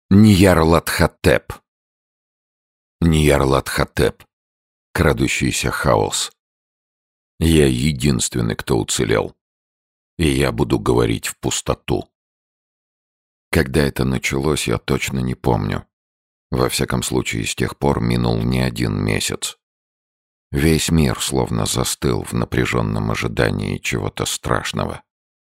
Ньярлатхотеп. Ньярлатхотеп. Крадущийся хаос. Я единственный, кто уцелел. И я буду говорить в пустоту. Когда это началось, я точно не помню. Во всяком случае, с тех пор минул не один месяц. Весь мир словно застыл в напряженном ожидании чего-то страшного.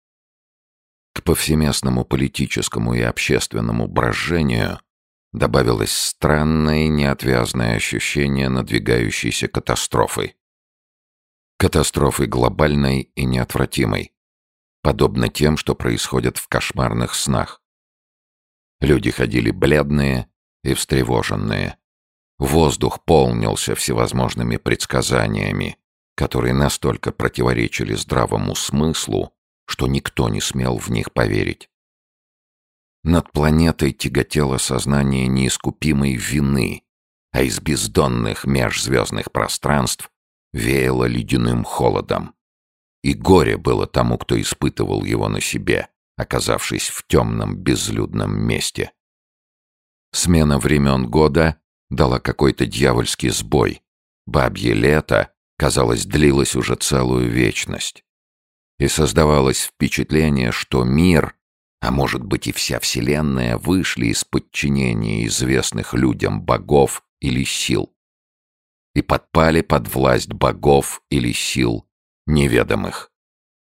К повсеместному политическому и общественному брожению добавилось странное и неотвязное ощущение надвигающейся катастрофы. Катастрофы глобальной и неотвратимой, подобно тем, что происходят в кошмарных снах. Люди ходили бледные и встревоженные. Воздух полнился всевозможными предсказаниями, которые настолько противоречили здравому смыслу, что никто не смел в них поверить. Над планетой тяготело сознание неискупимой вины, а из бездонных межзвездных пространств веяло ледяным холодом. И горе было тому, кто испытывал его на себе, оказавшись в темном безлюдном месте. Смена времен года дала какой-то дьявольский сбой. Бабье лето, казалось, длилось уже целую вечность. И создавалось впечатление, что мир, а может быть и вся Вселенная, вышли из подчинения известных людям богов или сил и подпали под власть богов или сил неведомых.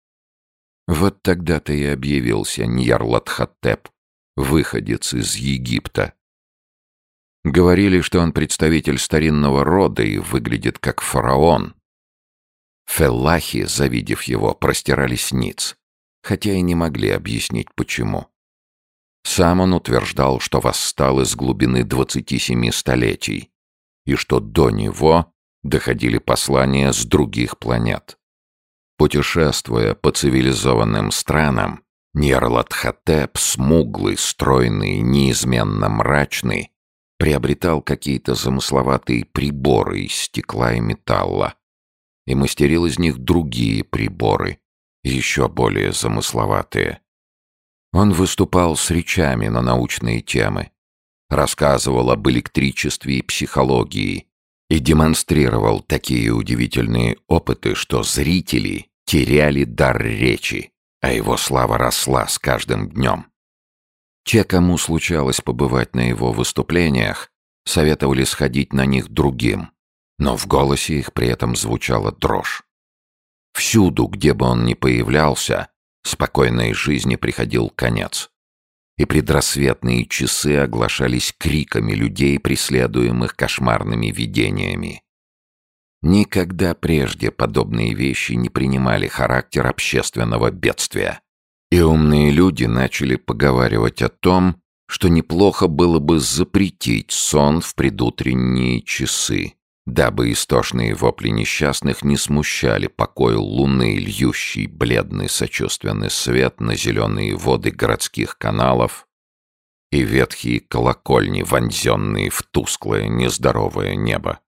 Вот тогда-то и объявился Ньярлатхотеп, выходец из Египта. Говорили, что он представитель старинного рода и выглядит как фараон. Феллахи, завидев его, простирались ниц, хотя и не могли объяснить, почему. Сам он утверждал, что восстал из глубины 27 столетий, и что до него доходили послания с других планет. Путешествуя по цивилизованным странам, Ньярлатхотеп, смуглый, стройный, неизменно мрачный, приобретал какие-то замысловатые приборы из стекла и металла и мастерил из них другие приборы, еще более замысловатые. Он выступал с речами на научные темы, рассказывал об электричестве и психологии и демонстрировал такие удивительные опыты, что зрители теряли дар речи, а его слава росла с каждым днем. Те, кому случалось побывать на его выступлениях, советовали сходить на них другим, но в голосе их при этом звучала дрожь. Всюду, где бы он ни появлялся, спокойной жизни приходил конец. И предрассветные часы оглашались криками людей, преследуемых кошмарными видениями. Никогда прежде подобные вещи не принимали характер общественного бедствия. И умные люди начали поговаривать о том, что неплохо было бы запретить сон в предутренние часы, дабы истошные вопли несчастных не смущали покой луны, льющей бледный сочувственный свет на зеленые воды городских каналов и ветхие колокольни, вонзенные в тусклое нездоровое небо.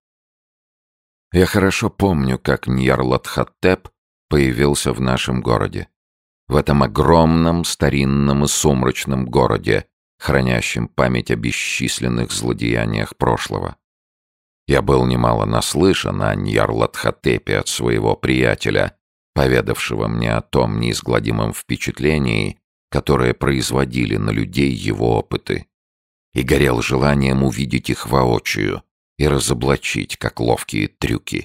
Я хорошо помню, как Ньярлатхотеп появился в нашем городе. В этом огромном, старинном и сумрачном городе, хранящем память о бесчисленных злодеяниях прошлого. Я был немало наслышан о Ньярлатхотепе от своего приятеля, поведавшего мне о том неизгладимом впечатлении, которое производили на людей его опыты, и горел желанием увидеть их воочию и разоблачить, как ловкие трюки.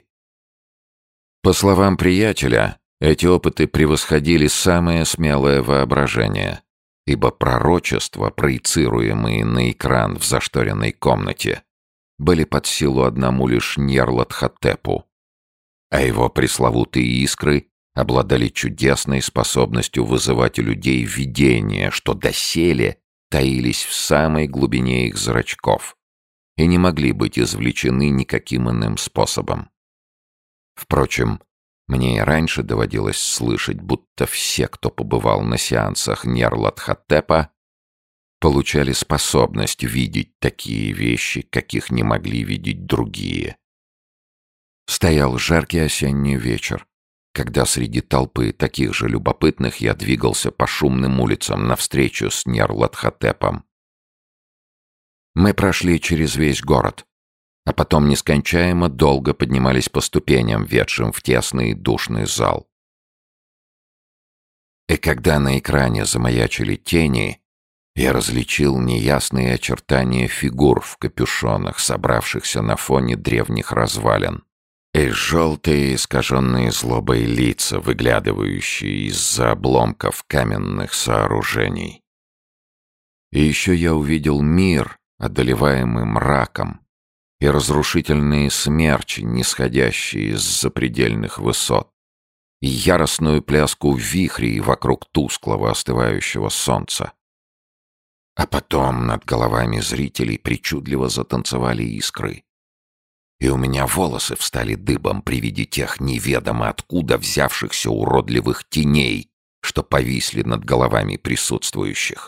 По словам приятеля, эти опыты превосходили самое смелое воображение, ибо пророчества, проецируемые на экран в зашторенной комнате, были под силу одному лишь Ньярлатхотепу, а его пресловутые искры обладали чудесной способностью вызывать у людей видения, что доселе таились в самой глубине их зрачков и не могли быть извлечены никаким иным способом. Впрочем, мне и раньше доводилось слышать, будто все, кто побывал на сеансах Ньярлатхотепа, получали способность видеть такие вещи, каких не могли видеть другие. Стоял жаркий осенний вечер, когда среди толпы таких же любопытных я двигался по шумным улицам навстречу с Ньярлатхотепом. Мы прошли через весь город, а потом нескончаемо долго поднимались по ступеням, ведшим в тесный душный зал. И когда на экране замаячили тени, я различил неясные очертания фигур в капюшонах, собравшихся на фоне древних развалин, и желтые, искаженные злобой лица, выглядывающие из-за обломков каменных сооружений. И еще я увидел мир, одолеваемый мраком, и разрушительные смерчи, нисходящие с запредельных высот, и яростную пляску вихрей вокруг тусклого остывающего солнца. А потом над головами зрителей причудливо затанцевали искры. И у меня волосы встали дыбом при виде тех неведомо откуда взявшихся уродливых теней, что повисли над головами присутствующих.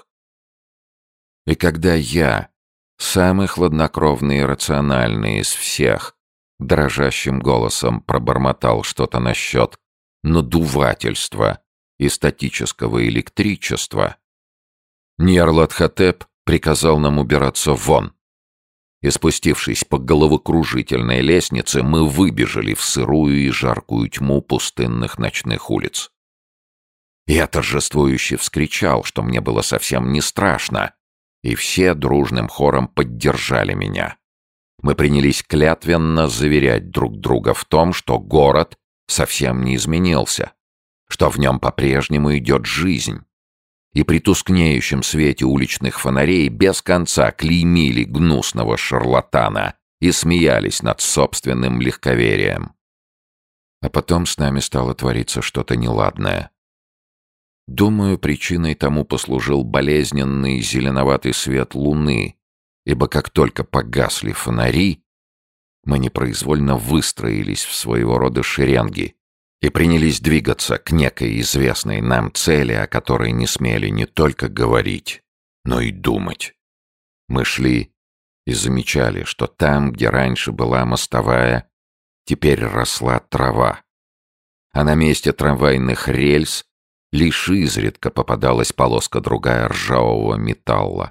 И когда я, самый хладнокровный и рациональный из всех, дрожащим голосом пробормотал что-то насчет надувательства и статического электричества, Ньярлатхотеп приказал нам убираться вон. И спустившись по головокружительной лестнице, мы выбежали в сырую и жаркую тьму пустынных ночных улиц. Я торжествующе вскричал, что мне было совсем не страшно, и все дружным хором поддержали меня. Мы принялись клятвенно заверять друг друга в том, что город совсем не изменился, что в нем по-прежнему идет жизнь. И при тускнеющем свете уличных фонарей без конца клеймили гнусного шарлатана и смеялись над собственным легковерием. А потом с нами стало твориться что-то неладное. Думаю, причиной тому послужил болезненный зеленоватый свет луны, ибо как только погасли фонари, мы непроизвольно выстроились в своего рода шеренги и принялись двигаться к некой известной нам цели, о которой не смели не только говорить, но и думать. Мы шли и замечали, что там, где раньше была мостовая, теперь росла трава, а на месте трамвайных рельс лишь изредка попадалась полоска другая ржавого металла.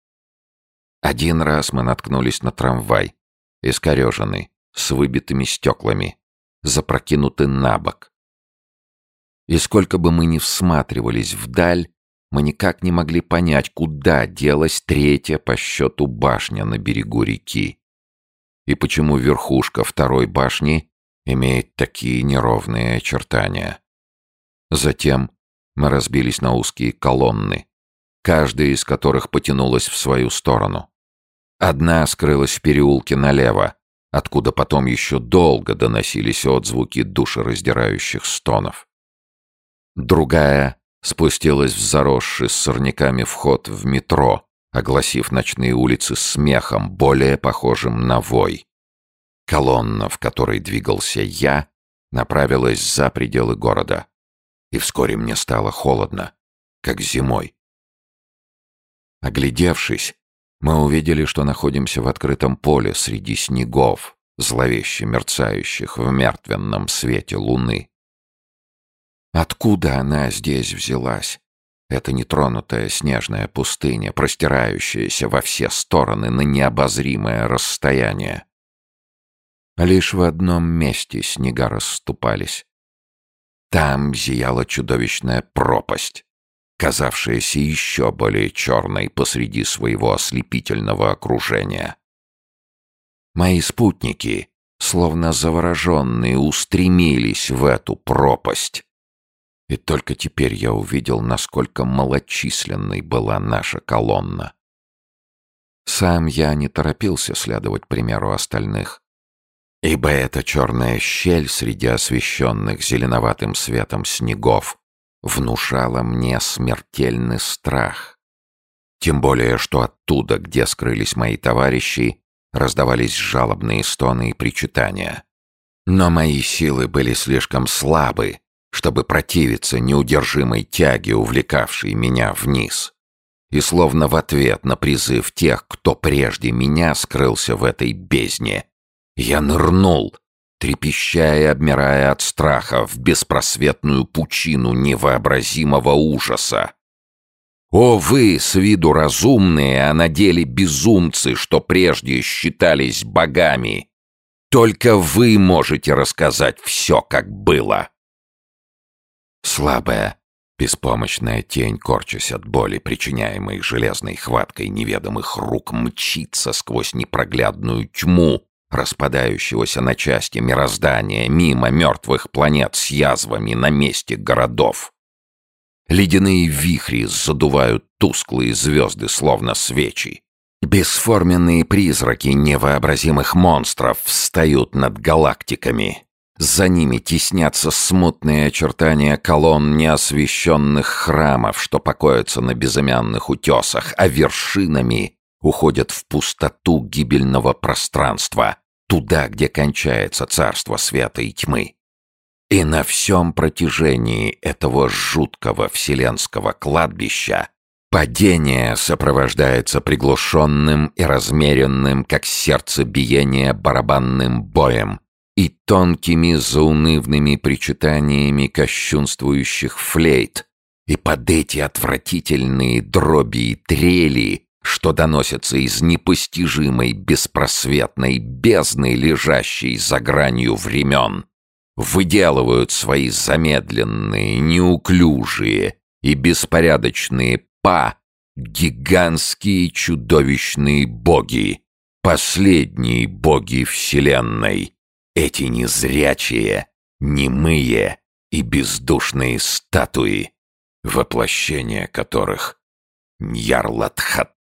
Один раз мы наткнулись на трамвай, искореженный, с выбитыми стеклами, запрокинуты на бок. И сколько бы мы ни всматривались вдаль, мы никак не могли понять, куда делась третья по счету башня на берегу реки, и почему верхушка второй башни имеет такие неровные очертания. Затем мы разбились на узкие колонны, каждая из которых потянулась в свою сторону. Одна скрылась в переулке налево, откуда потом еще долго доносились отзвуки душераздирающих стонов. Другая спустилась в заросший с сорняками вход в метро, огласив ночные улицы смехом, более похожим на вой. Колонна, в которой двигался я, направилась за пределы города. И вскоре мне стало холодно, как зимой. Оглядевшись, мы увидели, что находимся в открытом поле среди снегов, зловеще мерцающих в мертвенном свете луны. Откуда она здесь взялась? Эта нетронутая снежная пустыня, простирающаяся во все стороны на необозримое расстояние. Лишь в одном месте снега расступались. Там зияла чудовищная пропасть, казавшаяся еще более черной посреди своего ослепительного окружения. Мои спутники, словно завороженные, устремились в эту пропасть. И только теперь я увидел, насколько малочисленной была наша колонна. Сам я не торопился следовать примеру остальных, ибо эта черная щель среди освещенных зеленоватым светом снегов внушала мне смертельный страх. Тем более, что оттуда, где скрылись мои товарищи, раздавались жалобные стоны и причитания. Но мои силы были слишком слабы, чтобы противиться неудержимой тяге, увлекавшей меня вниз. И словно в ответ на призыв тех, кто прежде меня скрылся в этой бездне, я нырнул, трепеща и обмирая от страха, в беспросветную пучину невообразимого ужаса. О, вы, с виду разумные, а на деле безумцы, что прежде считались богами! Только вы можете рассказать все, как было!» Слабая, беспомощная тень, корчась от боли, причиняемой железной хваткой неведомых рук, мчится сквозь непроглядную тьму распадающегося на части мироздания, мимо мертвых планет с язвами на месте городов. Ледяные вихри задувают тусклые звезды, словно свечи. Бесформенные призраки невообразимых монстров встают над галактиками. За ними теснятся смутные очертания колонн неосвещенных храмов, что покоятся на безымянных утесах, а вершинами уходят в пустоту гибельного пространства, туда, где кончается царство света и тьмы. И на всем протяжении этого жуткого вселенского кладбища падение сопровождается приглушенным и размеренным, как сердцебиение, барабанным боем и тонкими заунывными причитаниями кощунствующих флейт, и под эти отвратительные дроби и трели, что доносятся из непостижимой беспросветной бездны, лежащей за гранью времен, выделывают свои замедленные, неуклюжие и беспорядочные гигантские чудовищные боги, последние боги Вселенной, эти незрячие, немые и бездушные статуи, воплощение которых Ньярлатхотеп.